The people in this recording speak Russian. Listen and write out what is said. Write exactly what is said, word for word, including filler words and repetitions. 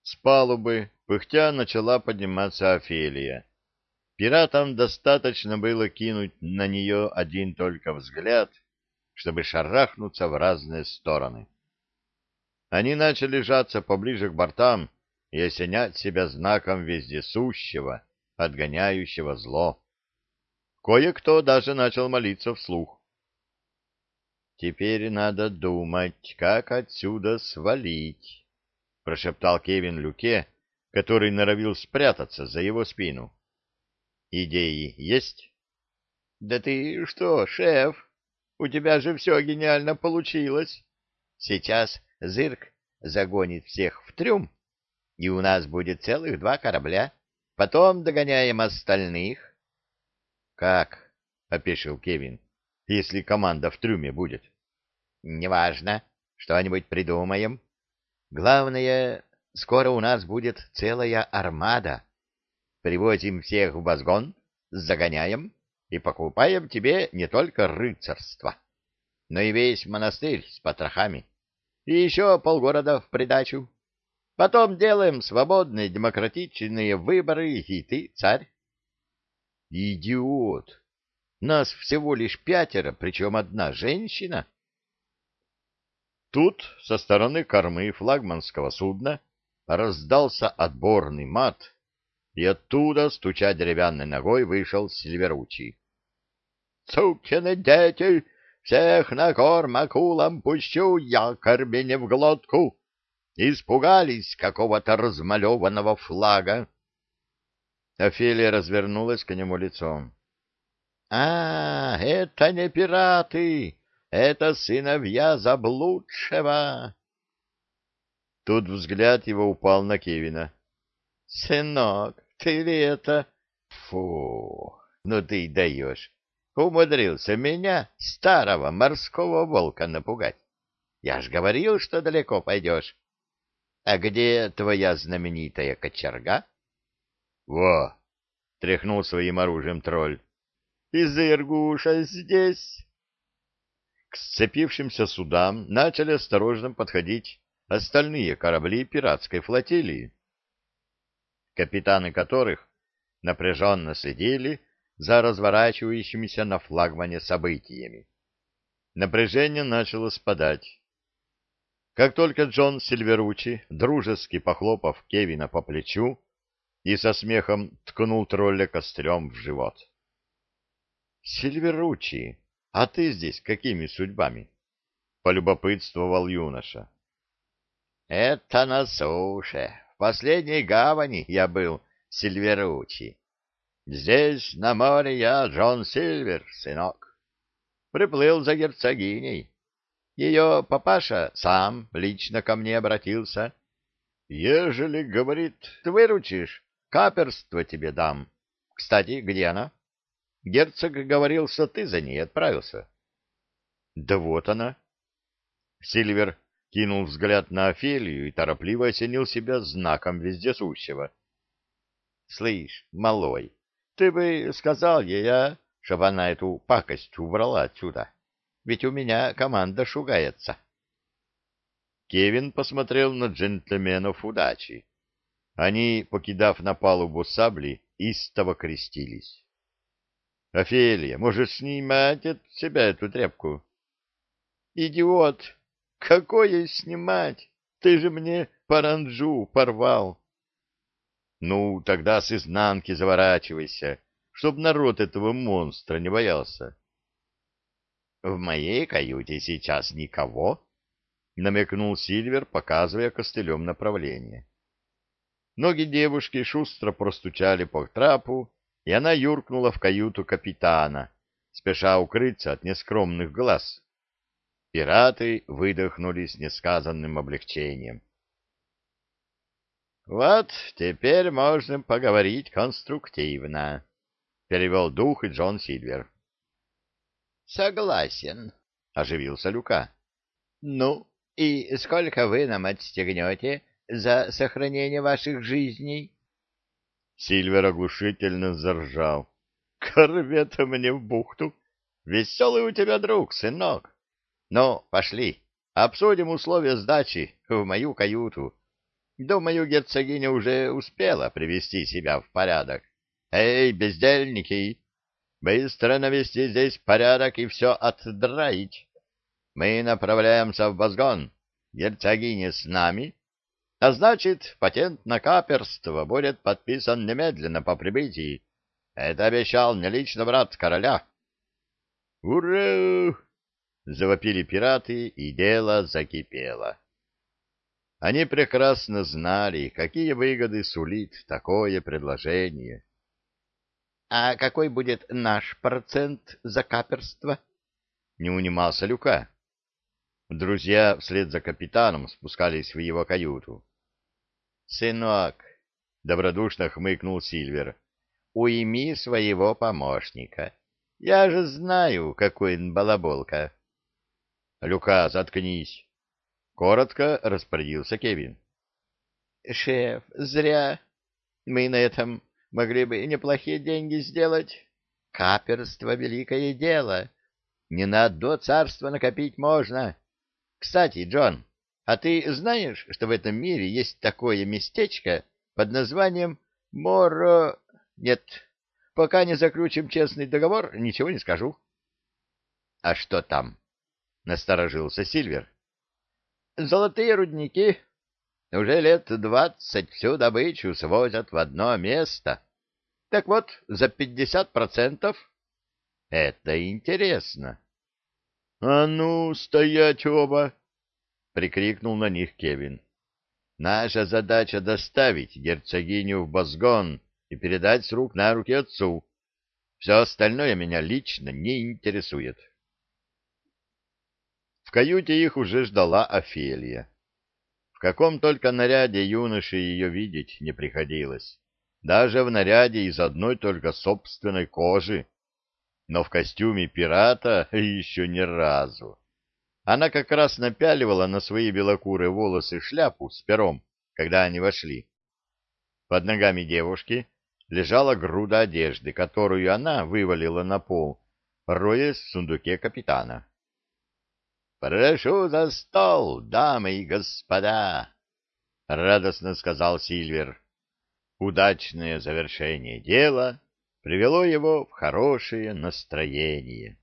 С палубы, пыхтя, начала подниматься Офелия. Пиратам достаточно было кинуть на нее один только взгляд, чтобы шарахнуться в разные стороны. Они начали жаться поближе к бортам и осенять себя знаком вездесущего, отгоняющего зло. Кое-кто даже начал молиться вслух. «Теперь надо думать, как отсюда свалить», — прошептал Кевин Люке, который норовил спрятаться за его спину. «Идеи есть?» «Да ты что, шеф, у тебя же все гениально получилось. Сейчас Зырк загонит всех в трюм, и у нас будет целых два корабля. Потом догоняем остальных». «Как?» — опешил Кевин. «Если команда в трюме будет?» «Неважно. Что-нибудь придумаем. Главное, скоро у нас будет целая армада. Привозим всех в вазгон, загоняем и покупаем тебе не только рыцарство, но и весь монастырь с потрохами. И еще полгорода в придачу. Потом делаем свободные демократичные выборы, и ты царь». «Идиот! Нас всего лишь пятеро, причем одна женщина». Тут со стороны кормы флагманского судна раздался отборный мат, и оттуда, стуча деревянной ногой, вышел Сильверучий. «Сукины дети! Всех на корм акулам пущу, якорь мне в глотку! Испугались какого-то размалеванного флага!» Офелия развернулась к нему лицом. «А, это не пираты! Это сыновья заблудшего!» Тут взгляд его упал на Кевина. «Сынок, ты ли это? Фу, ну ты даешь! Умудрился меня, старого морского волка, напугать. Я ж говорил, что далеко пойдешь. А где твоя знаменитая кочерга?» «Во!» — тряхнул своим оружием тролль. «Изыргуша здесь!» К сцепившимся судам начали осторожно подходить остальные корабли пиратской флотилии, капитаны которых напряженно следили за разворачивающимися на флагмане событиями. Напряжение начало спадать. Как только Джон Сильверучи, дружески похлопав Кевина по плечу, и со смехом ткнул тролля кострем в живот. «Сильверучи, а ты здесь какими судьбами?» — полюбопытствовал юноша. «Это на суше. В последней гавани я был, Сильверучи. Здесь, на море, я Джон Сильвер, сынок. Приплыл за герцогиней. Ее папаша сам лично ко мне обратился. Ежели, говорит, ты выручишь, каперство тебе дам. Кстати, где она? Герцог говорил, что ты за ней отправился». «Да вот она». Сильвер кинул взгляд на Офелию и торопливо осенил себя знаком вездесущего. — Слышь, малой, ты бы сказал ей, а, чтобы она эту пакость убрала отсюда. Ведь у меня команда шугается. Кевин посмотрел на джентльменов удачи. Они, покидав на палубу сабли, истово крестились. — Офелия, можешь снимать от себя эту тряпку? — Идиот! Какое снимать? Ты же мне паранджу порвал. Ну, тогда с изнанки заворачивайся, чтоб народ этого монстра не боялся. В моей каюте сейчас никого, намекнул Сильвер, показывая костылем направление. Ноги девушки шустро простучали по трапу, и она юркнула в каюту капитана, спеша укрыться от нескромных глаз. Пираты выдохнули с несказанным облегчением. «Вот теперь можно поговорить конструктивно», — перевел дух и Джон Сильвер. «Согласен», — оживился Люка. «Ну, и сколько вы нам отстегнете за сохранение ваших жизней?» Сильвер оглушительно заржал. «Корвета мне в бухту! Веселый у тебя друг, сынок! Ну, пошли, обсудим условия сдачи в мою каюту. Думаю, герцогиня уже успела привести себя в порядок. Эй, бездельники, быстро навести здесь порядок и все отдраить. Мы направляемся в Базгон. Герцогиня с нами, а значит, патент на каперство будет подписан немедленно по прибытии. Это обещал мне лично брат короля. «Ура!» — завопили пираты, и дело закипело. Они прекрасно знали, какие выгоды сулит такое предложение. — А какой будет наш процент за каперство? — не унимался Люка. Друзья вслед за капитаном спускались в его каюту. — Сынок, — добродушно хмыкнул Сильвер, — уйми своего помощника. Я же знаю, какой он балаболка. — Люка, заткнись! — коротко распорядился Кевин. — Шеф, зря. Мы на этом могли бы неплохие деньги сделать. Каперство — великое дело. Не на одно царство накопить можно. Кстати, Джон, а ты знаешь, что в этом мире есть такое местечко под названием Моро... Нет, пока не заключим честный договор, ничего не скажу. — А что там? — насторожился Сильвер. — Золотые рудники. Уже лет двадцать всю добычу свозят в одно место. Так вот, за пятьдесят процентов. Это интересно. — А ну, стоять оба! — прикрикнул на них Кевин. — Наша задача — доставить герцогиню в Базгон и передать с рук на руки отцу. Все остальное меня лично не интересует. В каюте их уже ждала Офелия. В каком только наряде юноше ее видеть не приходилось. Даже в наряде из одной только собственной кожи. Но в костюме пирата еще ни разу. Она как раз напяливала на свои белокурые волосы шляпу с пером, когда они вошли. Под ногами девушки лежала груда одежды, которую она вывалила на пол, роясь в сундуке капитана. — Прошу за стол, дамы и господа! — радостно сказал Сильвер. Удачное завершение дела привело его в хорошее настроение.